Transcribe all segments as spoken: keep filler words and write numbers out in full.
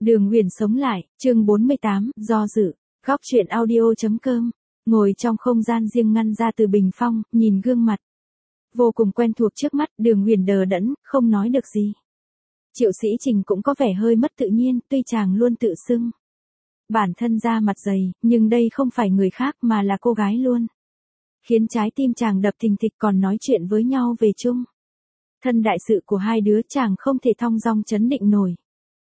Đường Huyền sống lại, chương bốn mươi tám, do dự, góc truyện audio.com, ngồi trong không gian riêng ngăn ra từ bình phong, nhìn gương mặt. Vô cùng quen thuộc trước mắt, Đường Huyền đờ đẫn, không nói được gì. Triệu Sĩ Trình cũng có vẻ hơi mất tự nhiên, tuy chàng luôn tự xưng bản thân da mặt dày, nhưng đây không phải người khác mà là cô gái luôn. Khiến trái tim chàng đập thình thịch, còn nói chuyện với nhau về chung thân đại sự của hai đứa, chàng không thể thong dong chấn định nổi.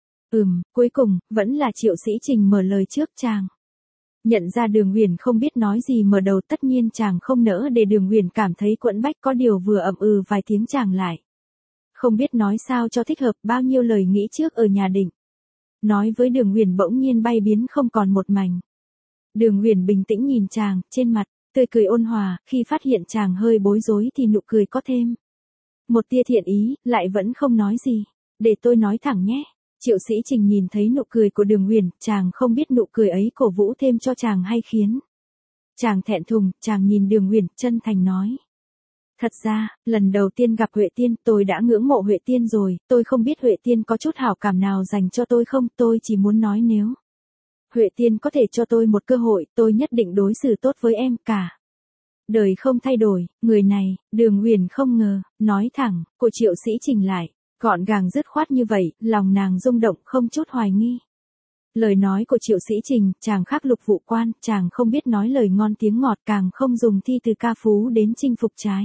Ừm, cuối cùng, vẫn là Triệu Sĩ Trình mở lời trước chàng. Nhận ra Đường Huyền không biết nói gì mở đầu, tất nhiên chàng không nỡ để Đường Huyền cảm thấy quẫn bách, có điều vừa ậm ừ vài tiếng chàng lại không biết nói sao cho thích hợp, bao nhiêu lời nghĩ trước ở nhà định nói với Đường Huyền bỗng nhiên bay biến không còn một mảnh. Đường Huyền bình tĩnh nhìn chàng, trên mặt tươi cười ôn hòa, khi phát hiện chàng hơi bối rối thì nụ cười có thêm một tia thiện ý, lại vẫn không nói gì. Để tôi nói thẳng nhé. Triệu Sĩ Trình nhìn thấy nụ cười của Đường Huyền, chàng không biết nụ cười ấy cổ vũ thêm cho chàng hay khiến chàng thẹn thùng. Chàng nhìn Đường Huyền, chân thành nói: Thật ra, lần đầu tiên gặp Huệ Tiên, tôi đã ngưỡng mộ Huệ Tiên rồi, tôi không biết Huệ Tiên có chút hảo cảm nào dành cho tôi không, tôi chỉ muốn nói nếu Huệ Tiên có thể cho tôi một cơ hội, tôi nhất định đối xử tốt với em, cả đời không thay đổi. Người này, Đường Huyền không ngờ, nói thẳng, của Triệu Sĩ Trình lại gọn gàng dứt khoát như vậy, lòng nàng rung động không chút hoài nghi. Lời nói của Triệu Sĩ Trình, chàng khác Lục Vụ Quan, chàng không biết nói lời ngon tiếng ngọt, càng không dùng thi từ ca phú đến chinh phục trái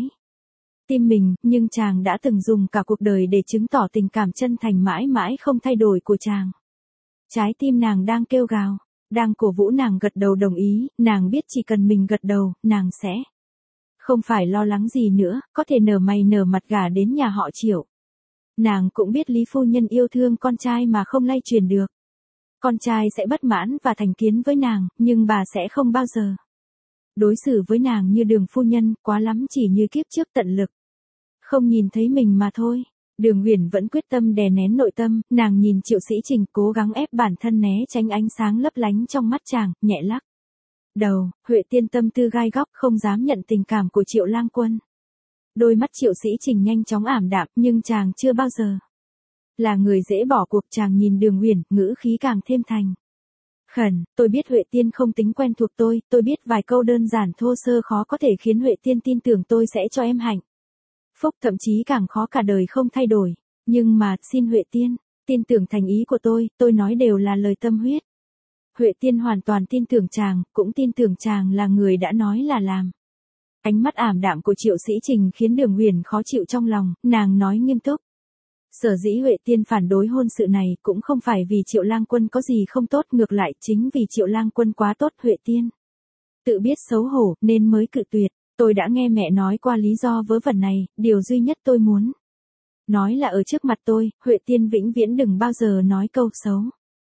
tim mình, nhưng chàng đã từng dùng cả cuộc đời để chứng tỏ tình cảm chân thành mãi mãi không thay đổi của chàng. Trái tim nàng đang kêu gào, đang cổ vũ nàng gật đầu đồng ý, nàng biết chỉ cần mình gật đầu, nàng sẽ không phải lo lắng gì nữa, có thể nở mày nở mặt gả đến nhà họ Triệu. Nàng cũng biết Lý phu nhân yêu thương con trai mà không lay truyền được. Con trai sẽ bất mãn và thành kiến với nàng, nhưng bà sẽ không bao giờ đối xử với nàng như Đường phu nhân, quá lắm chỉ như kiếp trước tận lực không nhìn thấy mình mà thôi. Đường Huyền vẫn quyết tâm đè nén nội tâm, nàng nhìn Triệu Sĩ Trình cố gắng ép bản thân né tránh ánh sáng lấp lánh trong mắt chàng, nhẹ lắc đầu. Huệ Tiên tâm tư gai góc, không dám nhận tình cảm của Triệu Lang Quân. Đôi mắt Triệu Sĩ Trình nhanh chóng ảm đạm, nhưng chàng chưa bao giờ là người dễ bỏ cuộc. Chàng nhìn Đường Huyền, ngữ khí càng thêm thành khẩn, tôi biết Huệ Tiên không tính quen thuộc tôi, tôi biết vài câu đơn giản thô sơ khó có thể khiến Huệ Tiên tin tưởng tôi sẽ cho em hạnh phúc, thậm chí càng khó cả đời không thay đổi. Nhưng mà, xin Huệ Tiên tin tưởng thành ý của tôi, tôi nói đều là lời tâm huyết. Huệ Tiên hoàn toàn tin tưởng chàng, cũng tin tưởng chàng là người đã nói là làm. Ánh mắt ảm đạm của Triệu Sĩ Trình khiến Đường Huyền khó chịu trong lòng, nàng nói nghiêm túc. Sở dĩ Huệ Tiên phản đối hôn sự này cũng không phải vì Triệu Lang Quân có gì không tốt, ngược lại chính vì Triệu Lang Quân quá tốt. Huệ Tiên tự biết xấu hổ nên mới cự tuyệt. Tôi đã nghe mẹ nói qua lý do vớ vẩn này, điều duy nhất tôi muốn nói là ở trước mặt tôi, Huệ Tiên vĩnh viễn đừng bao giờ nói câu xấu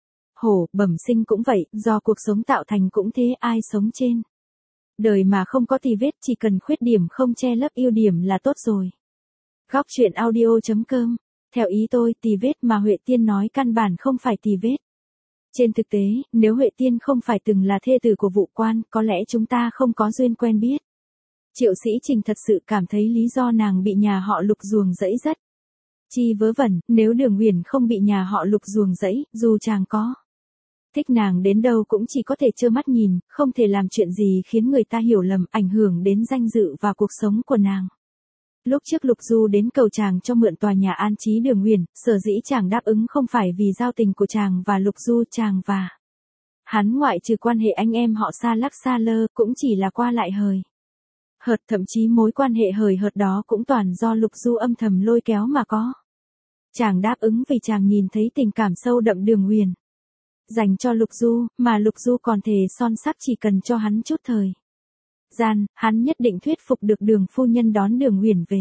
hổ. Bẩm sinh cũng vậy, do cuộc sống tạo thành cũng thế, ai sống trên đời mà không có tì vết, chỉ cần khuyết điểm không che lấp ưu điểm là tốt rồi. Góc truyện audio.com. Theo ý tôi, tì vết mà Huệ Tiên nói căn bản không phải tì vết. Trên thực tế, nếu Huệ Tiên không phải từng là thê tử của Vụ Quan, có lẽ chúng ta không có duyên quen biết. Triệu Sĩ Trình thật sự cảm thấy lý do nàng bị nhà họ Lục ruồng rẫy rất chi vớ vẩn. Nếu Đường Huyền không bị nhà họ Lục ruồng rẫy, dù chàng có thích nàng đến đâu cũng chỉ có thể trơ mắt nhìn, không thể làm chuyện gì khiến người ta hiểu lầm, ảnh hưởng đến danh dự và cuộc sống của nàng. Lúc trước Lục Du đến cầu chàng cho mượn tòa nhà an trí Đường Huyền, sở dĩ chàng đáp ứng không phải vì giao tình của chàng và Lục Du, chàng và hắn ngoại trừ quan hệ anh em họ xa lắc xa lơ, cũng chỉ là qua lại hời hợt, thậm chí mối quan hệ hời hợt đó cũng toàn do Lục Du âm thầm lôi kéo mà có. Chàng đáp ứng vì chàng nhìn thấy tình cảm sâu đậm Đường Huyền dành cho Lục Du, mà Lục Du còn thề son sắt chỉ cần cho hắn chút thời gian, hắn nhất định thuyết phục được Đường phu nhân đón Đường Huyền về.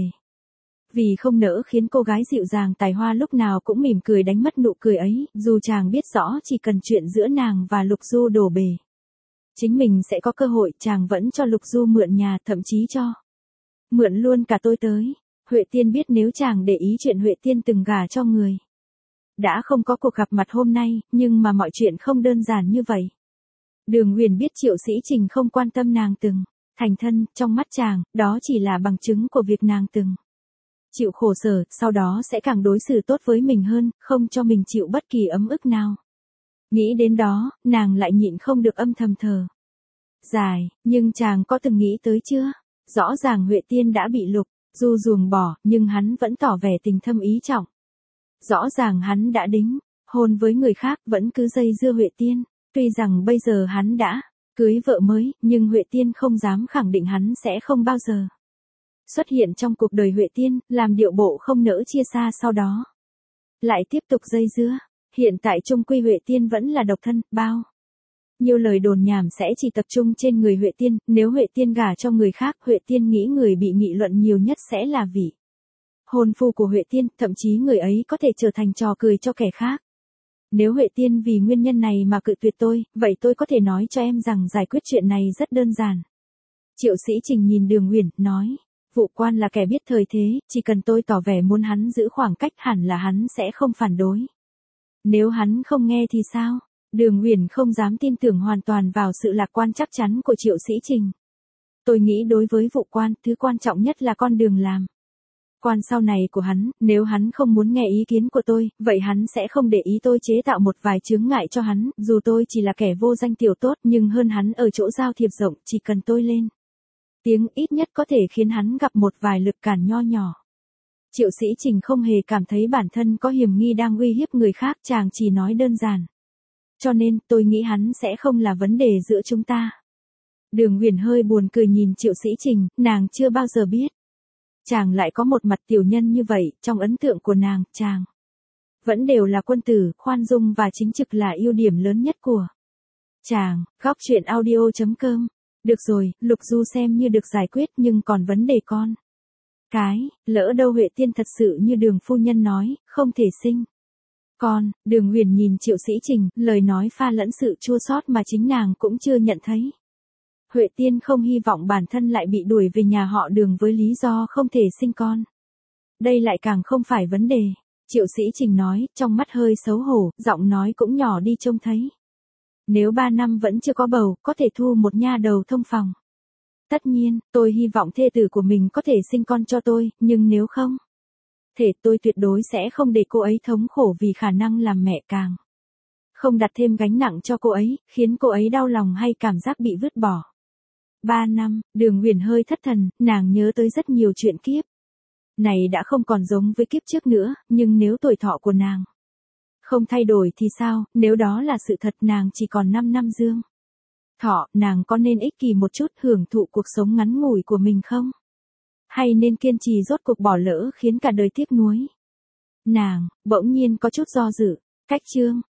Vì không nỡ khiến cô gái dịu dàng tài hoa lúc nào cũng mỉm cười đánh mất nụ cười ấy, dù chàng biết rõ chỉ cần chuyện giữa nàng và Lục Du đổ bể, chính mình sẽ có cơ hội, chàng vẫn cho Lục Du mượn nhà, thậm chí cho mượn luôn cả tôi tới. Huệ Tiên biết nếu chàng để ý chuyện Huệ Tiên từng gả cho người, đã không có cuộc gặp mặt hôm nay, nhưng mà mọi chuyện không đơn giản như vậy. Đường Huyền biết Triệu Sĩ Trình không quan tâm nàng từng thành thân, trong mắt chàng, đó chỉ là bằng chứng của việc nàng từng chịu khổ sở, sau đó sẽ càng đối xử tốt với mình hơn, không cho mình chịu bất kỳ ấm ức nào. Nghĩ đến đó, nàng lại nhịn không được âm thầm thở dài, nhưng chàng có từng nghĩ tới chưa? Rõ ràng Huệ Tiên đã bị Lục Du ruồng bỏ, nhưng hắn vẫn tỏ vẻ tình thâm ý trọng. Rõ ràng hắn đã đính hôn với người khác, vẫn cứ dây dưa Huệ Tiên. Tuy rằng bây giờ hắn đã cưới vợ mới, nhưng Huệ Tiên không dám khẳng định hắn sẽ không bao giờ xuất hiện trong cuộc đời Huệ Tiên, làm điệu bộ không nỡ chia xa sau đó. Lại tiếp tục dây dưa. Hiện tại chung quy Huệ Tiên vẫn là độc thân, bao nhiều lời đồn nhảm sẽ chỉ tập trung trên người Huệ Tiên, nếu Huệ Tiên gả cho người khác, Huệ Tiên nghĩ người bị nghị luận nhiều nhất sẽ là vị hôn phu của Huệ Tiên, thậm chí người ấy có thể trở thành trò cười cho kẻ khác. Nếu Huệ Tiên vì nguyên nhân này mà cự tuyệt tôi, vậy tôi có thể nói cho em rằng giải quyết chuyện này rất đơn giản. Triệu Sĩ Trình nhìn Đường Uyển, nói, Vụ Quan là kẻ biết thời thế, chỉ cần tôi tỏ vẻ muốn hắn giữ khoảng cách hẳn là hắn sẽ không phản đối. Nếu hắn không nghe thì sao? Đường Uyển không dám tin tưởng hoàn toàn vào sự lạc quan chắc chắn của Triệu Sĩ Trình. Tôi nghĩ đối với Vụ Quan, thứ quan trọng nhất là con đường làm quan sau này của hắn, nếu hắn không muốn nghe ý kiến của tôi, vậy hắn sẽ không để ý tôi chế tạo một vài chướng ngại cho hắn, dù tôi chỉ là kẻ vô danh tiểu tốt, nhưng hơn hắn ở chỗ giao thiệp rộng, chỉ cần tôi lên tiếng ít nhất có thể khiến hắn gặp một vài lực cản nho nhỏ. Triệu Sĩ Trình không hề cảm thấy bản thân có hiểm nghi đang uy hiếp người khác, chàng chỉ nói đơn giản. Cho nên, tôi nghĩ hắn sẽ không là vấn đề giữa chúng ta. Đường Uyển hơi buồn cười nhìn Triệu Sĩ Trình, nàng chưa bao giờ biết chàng lại có một mặt tiểu nhân như vậy, trong ấn tượng của nàng, chàng vẫn đều là quân tử, khoan dung và chính trực là ưu điểm lớn nhất của chàng. Góc truyện audio chấm com. Được rồi, Lục Du xem như được giải quyết, nhưng còn vấn đề con cái, lỡ đâu Huệ Tiên thật sự như Đường phu nhân nói, không thể sinh con. Đường Uyển nhìn Triệu Sĩ Trình, lời nói pha lẫn sự chua xót mà chính nàng cũng chưa nhận thấy. Huệ Tiên không hy vọng bản thân lại bị đuổi về nhà họ Đường với lý do không thể sinh con. Đây lại càng không phải vấn đề. Triệu Sĩ Trình nói, trong mắt hơi xấu hổ, giọng nói cũng nhỏ đi trông thấy. Nếu ba năm vẫn chưa có bầu, có thể thu một nha đầu thông phòng. Tất nhiên, tôi hy vọng thê tử của mình có thể sinh con cho tôi, nhưng nếu không thể, tôi tuyệt đối sẽ không để cô ấy thống khổ vì khả năng làm mẹ, càng không đặt thêm gánh nặng cho cô ấy, khiến cô ấy đau lòng hay cảm giác bị vứt bỏ. Ba năm, Đường Uyển hơi thất thần, nàng nhớ tới rất nhiều chuyện kiếp này đã không còn giống với kiếp trước nữa, nhưng nếu tuổi thọ của nàng không thay đổi thì sao, nếu đó là sự thật, nàng chỉ còn năm năm dương thọ, nàng có nên ích kỷ một chút hưởng thụ cuộc sống ngắn ngủi của mình không? Hay nên kiên trì rốt cuộc bỏ lỡ khiến cả đời tiếc nuối? Nàng, bỗng nhiên có chút do dự. Cách chương